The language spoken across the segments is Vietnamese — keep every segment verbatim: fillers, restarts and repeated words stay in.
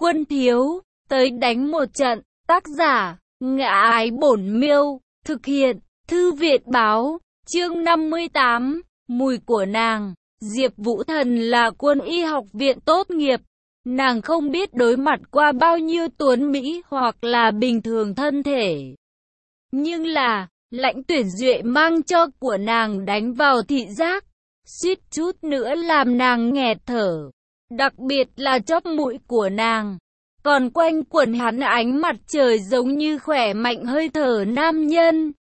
Quân thiếu, tới đánh một trận. Tác giả, Ngã Ái Bổn Miêu. Thực hiện, Thư Việt Báo. Chương năm mươi tám, mùi của nàng. Diệp Vũ Thần là quân y học viện tốt nghiệp. Nàng không biết đối mặt qua bao nhiêu tuấn Mỹ hoặc là bình thường thân thể. Nhưng là, Lãnh Tuyển Duệ mang cho của nàng đánh vào thị giác, suýt chút nữa làm nàng nghẹt thở. Đặc biệt là chóp mũi của nàng, còn quanh quẩn hắn ánh mặt trời giống như khỏe mạnh hơi thở nam nhân.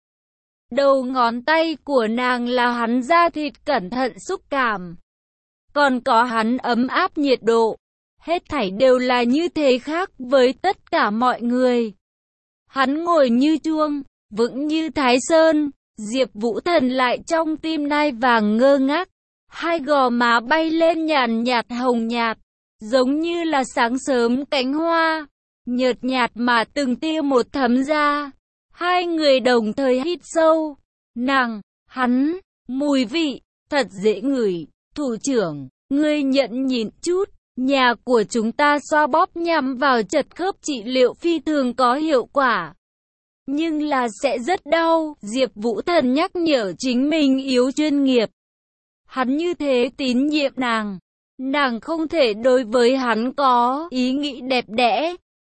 Đầu ngón tay của nàng là hắn da thịt cẩn thận xúc cảm, còn có hắn ấm áp nhiệt độ. Hết thảy đều là như thế khác với tất cả mọi người. Hắn ngồi như chuông, vững như Thái Sơn. Diệp Vũ Thần lại trong tim nai vàng ngơ ngác. Hai gò má bay lên nhàn nhạt hồng nhạt, giống như là sáng sớm cánh hoa, nhợt nhạt mà từng tia một thấm ra. Hai người đồng thời hít sâu. Nàng, hắn, mùi vị, thật dễ ngửi. Thủ trưởng, ngươi nhận nhìn chút. Nhà của chúng ta xoa bóp nhằm vào chật khớp trị liệu phi thường có hiệu quả. Nhưng là sẽ rất đau. Diệp Vũ Thần nhắc nhở chính mình yếu chuyên nghiệp. Hắn như thế tín nhiệm nàng. Nàng không thể đối với hắn có ý nghĩ đẹp đẽ.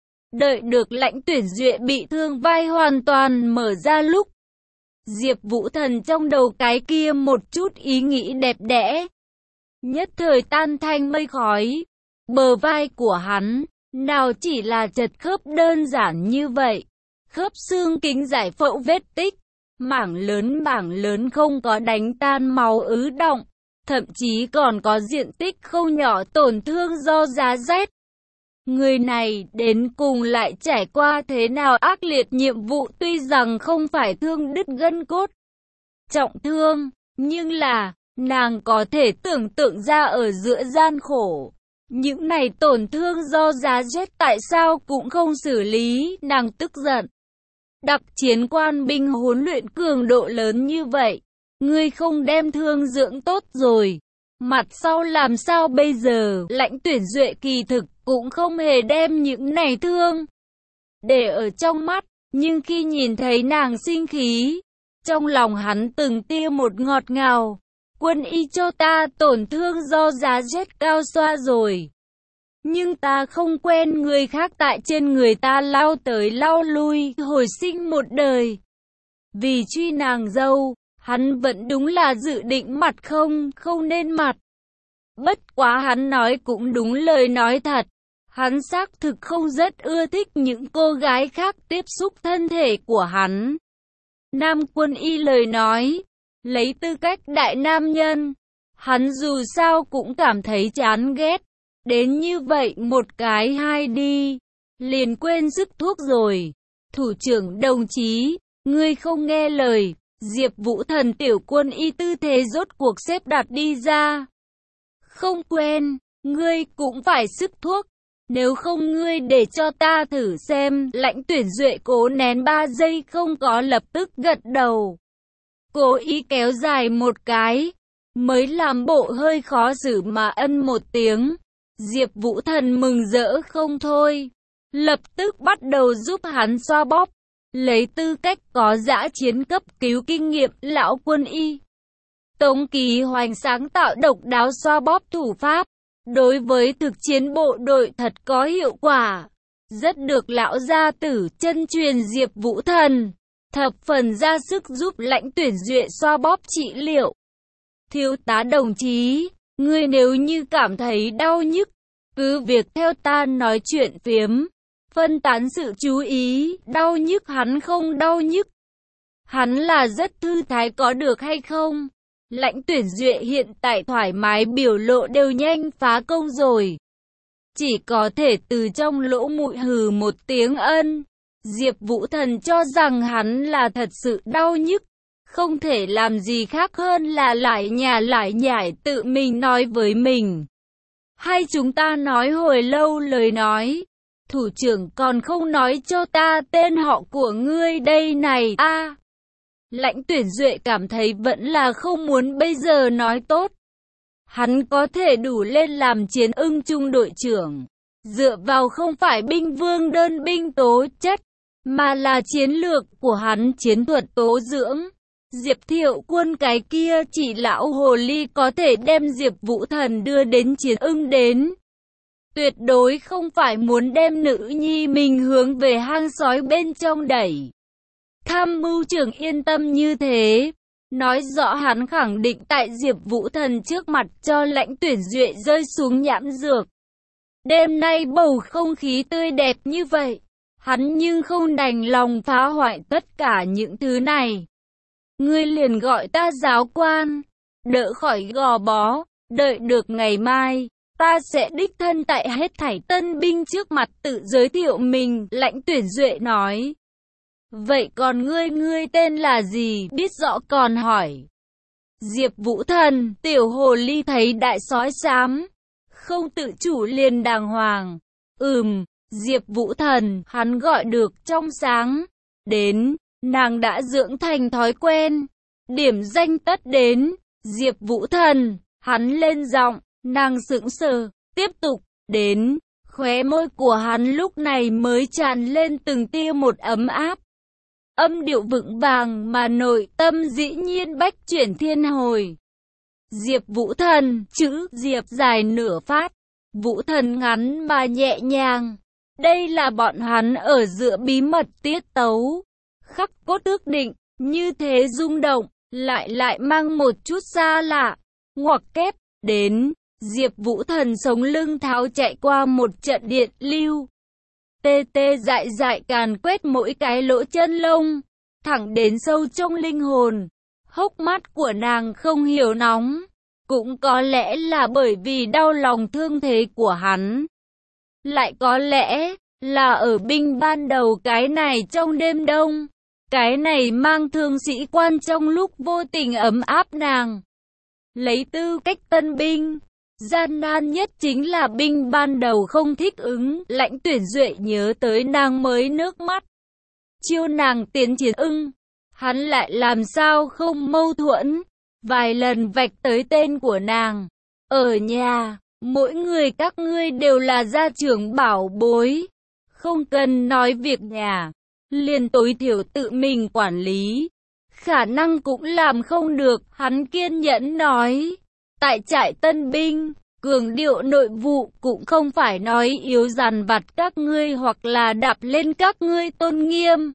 Đợi được Lãnh Tuyển Duệ bị thương vai hoàn toàn mở ra lúc, Diệp Vũ Thần trong đầu cái kia một chút ý nghĩ đẹp đẽ nhất thời tan thành mây khói. Bờ vai của hắn, nào chỉ là chật khớp đơn giản như vậy. Khớp xương kính giải phẫu vết tích, mảng lớn mảng lớn không có đánh tan máu ứ đọng, thậm chí còn có diện tích không nhỏ tổn thương do giá rét. Người này đến cùng lại trải qua thế nào ác liệt nhiệm vụ, tuy rằng không phải thương đứt gân cốt, trọng thương, nhưng là, nàng có thể tưởng tượng ra ở giữa gian khổ. Những này tổn thương do giá rét tại sao cũng không xử lý, nàng tức giận. Đặc chiến quan binh huấn luyện cường độ lớn như vậy, ngươi không đem thương dưỡng tốt rồi, mặt sau làm sao bây giờ? Lãnh Tuyển Duệ kỳ thực cũng không hề đem những này thương để ở trong mắt, nhưng khi nhìn thấy nàng sinh khí, trong lòng hắn từng tia một ngọt ngào. Quân y cho ta tổn thương do giá rét cao xoa rồi, nhưng ta không quen người khác tại trên người ta lao tới lao lui, hồi sinh một đời. Vì truy nàng dâu, hắn vẫn đúng là dự định mặt không, không nên mặt. Bất quá hắn nói cũng đúng lời nói thật. Hắn xác thực không rất ưa thích những cô gái khác tiếp xúc thân thể của hắn. Nam quân y lời nói, lấy tư cách đại nam nhân, hắn dù sao cũng cảm thấy chán ghét. Đến như vậy một cái hai đi, liền quên sức thuốc rồi. Thủ trưởng đồng chí, ngươi không nghe lời. Diệp Vũ Thần tiểu quân y tư thế rốt cuộc xếp đặt đi ra. Không quen, ngươi cũng phải sức thuốc. Nếu không ngươi để cho ta thử xem. Lãnh Tuyển Duệ cố nén ba giây không có lập tức gật đầu. Cố ý kéo dài một cái, mới làm bộ hơi khó xử mà ân một tiếng. Diệp Vũ Thần mừng rỡ không thôi, lập tức bắt đầu giúp hắn xoa bóp. Lấy tư cách có dã chiến cấp cứu kinh nghiệm, lão quân y Tống Kỳ Hoành sáng tạo độc đáo xoa bóp thủ pháp, đối với thực chiến bộ đội thật có hiệu quả, rất được lão gia tử chân truyền. Diệp Vũ Thần thập phần ra sức giúp Lãnh Tuyển Duệ xoa bóp trị liệu. Thiếu tá đồng chí, ngươi nếu như cảm thấy đau nhức, cứ việc theo ta nói chuyện phiếm, phân tán sự chú ý. Đau nhức hắn không đau nhức, hắn là rất thư thái có được hay không? Lãnh Tuyển Duệ hiện tại thoải mái biểu lộ đều nhanh phá công rồi, chỉ có thể từ trong lỗ mũi hừ một tiếng ân. Diệp Vũ Thần cho rằng hắn là thật sự đau nhức, không thể làm gì khác hơn là lại nhả lại nhải tự mình nói với mình. Hay chúng ta nói hồi lâu lời nói, thủ trưởng còn không nói cho ta tên họ của ngươi đây này a. À, Lãnh Tuyển Duệ cảm thấy vẫn là không muốn bây giờ nói tốt. Hắn có thể đủ lên làm chiến ưng trung đội trưởng, Dựa vào không phải binh vương đơn binh tố chất, mà là chiến lược của hắn chiến thuật tố dưỡng. Diệp Thiệu Quân cái kia chỉ lão hồ ly có thể đem Diệp Vũ Thần đưa đến chiến ưng đến. Tuyệt đối không phải muốn đem nữ nhi mình hướng về hang sói bên trong đẩy. Tham mưu trưởng yên tâm như thế, nói rõ hắn khẳng định tại Diệp Vũ Thần trước mặt cho Lãnh Tuyển Duệ rơi xuống nhãn dược. Đêm nay bầu không khí tươi đẹp như vậy, hắn nhưng không đành lòng phá hoại tất cả những thứ này. Ngươi liền gọi ta giáo quan, đỡ khỏi gò bó, đợi được ngày mai, ta sẽ đích thân tại hết thảy tân binh trước mặt tự giới thiệu mình, Lãnh Tuyển Duệ nói. Vậy còn ngươi, ngươi tên là gì, biết rõ còn hỏi. Diệp Vũ Thần, tiểu hồ ly thấy đại sói xám, không tự chủ liền đàng hoàng. Ừm, Diệp Vũ Thần, hắn gọi được trong sáng. Đến, nàng đã dưỡng thành thói quen. Điểm danh tất đến, Diệp Vũ Thần, hắn lên giọng, nàng sững sờ, tiếp tục, đến, khóe môi của hắn lúc này mới tràn lên từng tia một ấm áp. Âm điệu vững vàng mà nội tâm dĩ nhiên bách chuyển thiên hồi. Diệp Vũ Thần, chữ Diệp dài nửa phát, Vũ Thần ngắn mà nhẹ nhàng. Đây là bọn hắn ở giữa bí mật tiết tấu. Khắc cốt ước định, như thế rung động, lại lại mang một chút xa lạ. Ngoặc kép, đến, Diệp Vũ Thần sống lưng tháo chạy qua một trận điện lưu. Tê tê dại dại càn quét mỗi cái lỗ chân lông, thẳng đến sâu trong linh hồn. Hốc mắt của nàng không hiểu nóng, cũng có lẽ là bởi vì đau lòng thương thế của hắn. Lại có lẽ là ở binh ban đầu cái này trong đêm đông, cái này mang thương sĩ quan trong lúc vô tình ấm áp nàng. Lấy tư cách tân binh, gian nan nhất chính là binh ban đầu không thích ứng, Lãnh Tuyển Duệ nhớ tới nàng mới nước mắt. Chiêu nàng tiến chiến ưng, hắn lại làm sao không mâu thuẫn, vài lần vạch tới tên của nàng. Ở nhà, mỗi người các ngươi đều là gia trưởng bảo bối, không cần nói việc nhà, liền tối thiểu tự mình quản lý. Khả năng cũng làm không được, hắn kiên nhẫn nói. Tại trại tân binh, cường điệu nội vụ cũng không phải nói yếu dằn vặt các ngươi hoặc là đạp lên các ngươi tôn nghiêm,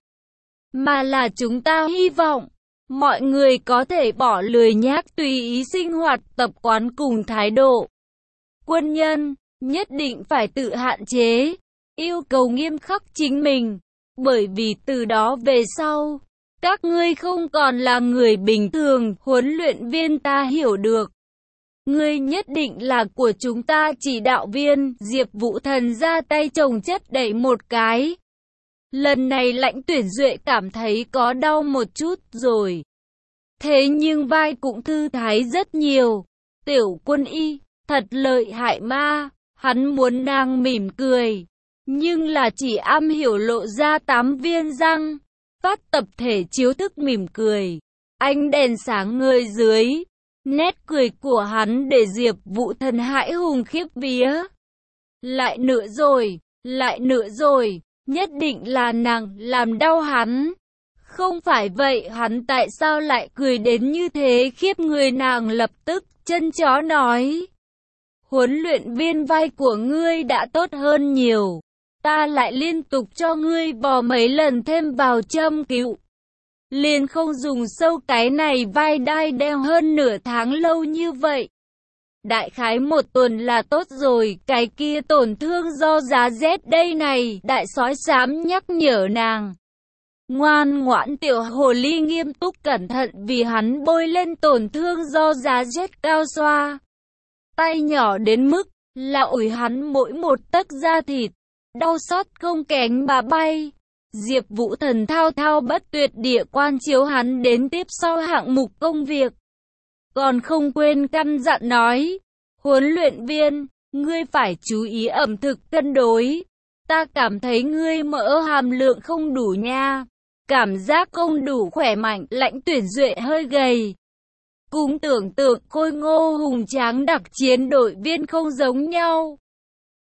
mà là chúng ta hy vọng mọi người có thể bỏ lười nhác tùy ý sinh hoạt tập quán cùng thái độ. Quân nhân nhất định phải tự hạn chế, yêu cầu nghiêm khắc chính mình, bởi vì từ đó về sau, các ngươi không còn là người bình thường. Huấn luyện viên, ta hiểu được. Ngươi nhất định là của chúng ta chỉ đạo viên. Diệp Vũ Thần ra tay chồng chất đẩy một cái. Lần này Lãnh Tuyển Duệ cảm thấy có đau một chút rồi. Thế nhưng vai cũng thư thái rất nhiều. Tiểu Quân Y, thật lợi hại ma. Hắn muốn nàng mỉm cười, nhưng là chỉ am hiểu lộ ra tám viên răng. Phát tập thể chiếu thức mỉm cười. Ánh đèn sáng ngời dưới, nét cười của hắn để Diệp Vũ Thần hãi hùng khiếp vía. Lại nữa rồi, lại nữa rồi, nhất định là nàng làm đau hắn. Không phải vậy hắn tại sao lại cười đến như thế khiếp người? Nàng lập tức chân chó nói. Huấn luyện viên, vai của ngươi đã tốt hơn nhiều. Ta lại liên tục cho ngươi vò mấy lần thêm vào châm cứu. Liền không dùng sâu cái này vai đai đeo hơn nửa tháng lâu như vậy. Đại khái một tuần là tốt rồi, cái kia tổn thương do giá rét đây này, đại sói xám nhắc nhở nàng. Ngoan ngoãn, tiểu hồ ly nghiêm túc cẩn thận vì hắn bôi lên tổn thương do giá rét cao xoa. Tay nhỏ đến mức là ủi hắn mỗi một tấc da thịt, đau xót không kém mà bay. Diệp Vũ Thần thao thao bất tuyệt địa quan chiếu hắn đến tiếp sau hạng mục công việc. Còn không quên căn dặn nói, huấn luyện viên, ngươi phải chú ý ẩm thực cân đối. Ta cảm thấy ngươi mỡ hàm lượng không đủ nha. Cảm giác không đủ khỏe mạnh. Lãnh Tuyển Duệ hơi gầy, cũng tưởng tượng khôi ngô hùng tráng đặc chiến đội viên không giống nhau.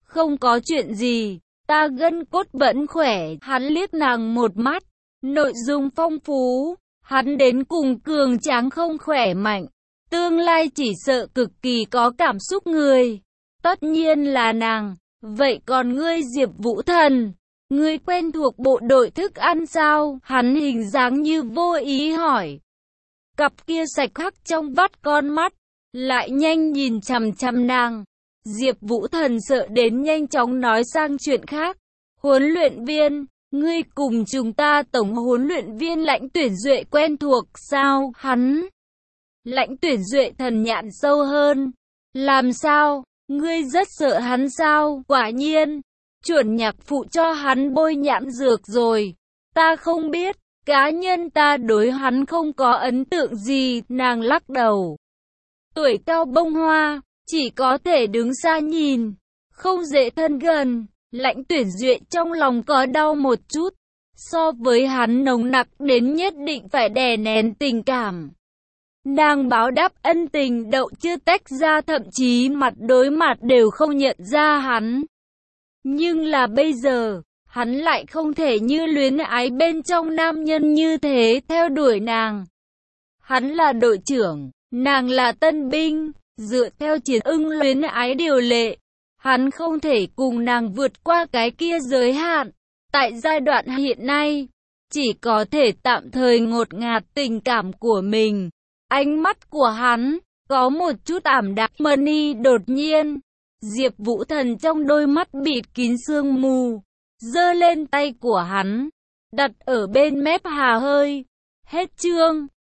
Không có chuyện gì, ta gân cốt vẫn khỏe. Hắn liếc nàng một mắt, nội dung phong phú, hắn đến cùng cường tráng không khỏe mạnh. Tương lai chỉ sợ cực kỳ có cảm xúc người. Tất nhiên là nàng. Vậy còn ngươi Diệp Vũ Thần, ngươi quen thuộc bộ đội thức ăn sao? Hắn hình dáng như vô ý hỏi. Cặp kia sạch khắc trong vắt con mắt, lại nhanh nhìn chằm chằm nàng. Diệp Vũ Thần sợ đến nhanh chóng nói sang chuyện khác. Huấn luyện viên, ngươi cùng chúng ta tổng huấn luyện viên Lãnh Tuyển Duệ quen thuộc sao? Hắn Lãnh Tuyển Duệ thần nhãn sâu hơn. Làm sao? Ngươi rất sợ hắn sao? Quả nhiên, chuẩn nhạc phụ cho hắn bôi nhãn dược rồi. Ta không biết, cá nhân ta đối hắn không có ấn tượng gì. Nàng lắc đầu. Tuổi cao bông hoa, chỉ có thể đứng xa nhìn, không dễ thân gần. Lãnh Tuyển Duệ trong lòng có đau một chút. So với hắn nồng nặc đến nhất định phải đè nén tình cảm. Nàng báo đáp ân tình đậu chưa tách ra, thậm chí mặt đối mặt đều không nhận ra hắn. Nhưng là bây giờ, hắn lại không thể như luyến ái bên trong nam nhân như thế theo đuổi nàng. Hắn là đội trưởng, nàng là tân binh, dựa theo chiến ưng luyến ái điều lệ. Hắn không thể cùng nàng vượt qua cái kia giới hạn. Tại giai đoạn hiện nay, chỉ có thể tạm thời ngột ngạt tình cảm của mình. Ánh mắt của hắn có một chút ảm đạm. Money đột nhiên, Diệp Vũ Thần trong đôi mắt bịt kín sương mù, giơ lên tay của hắn, đặt ở bên mép hà hơi. Hết chương.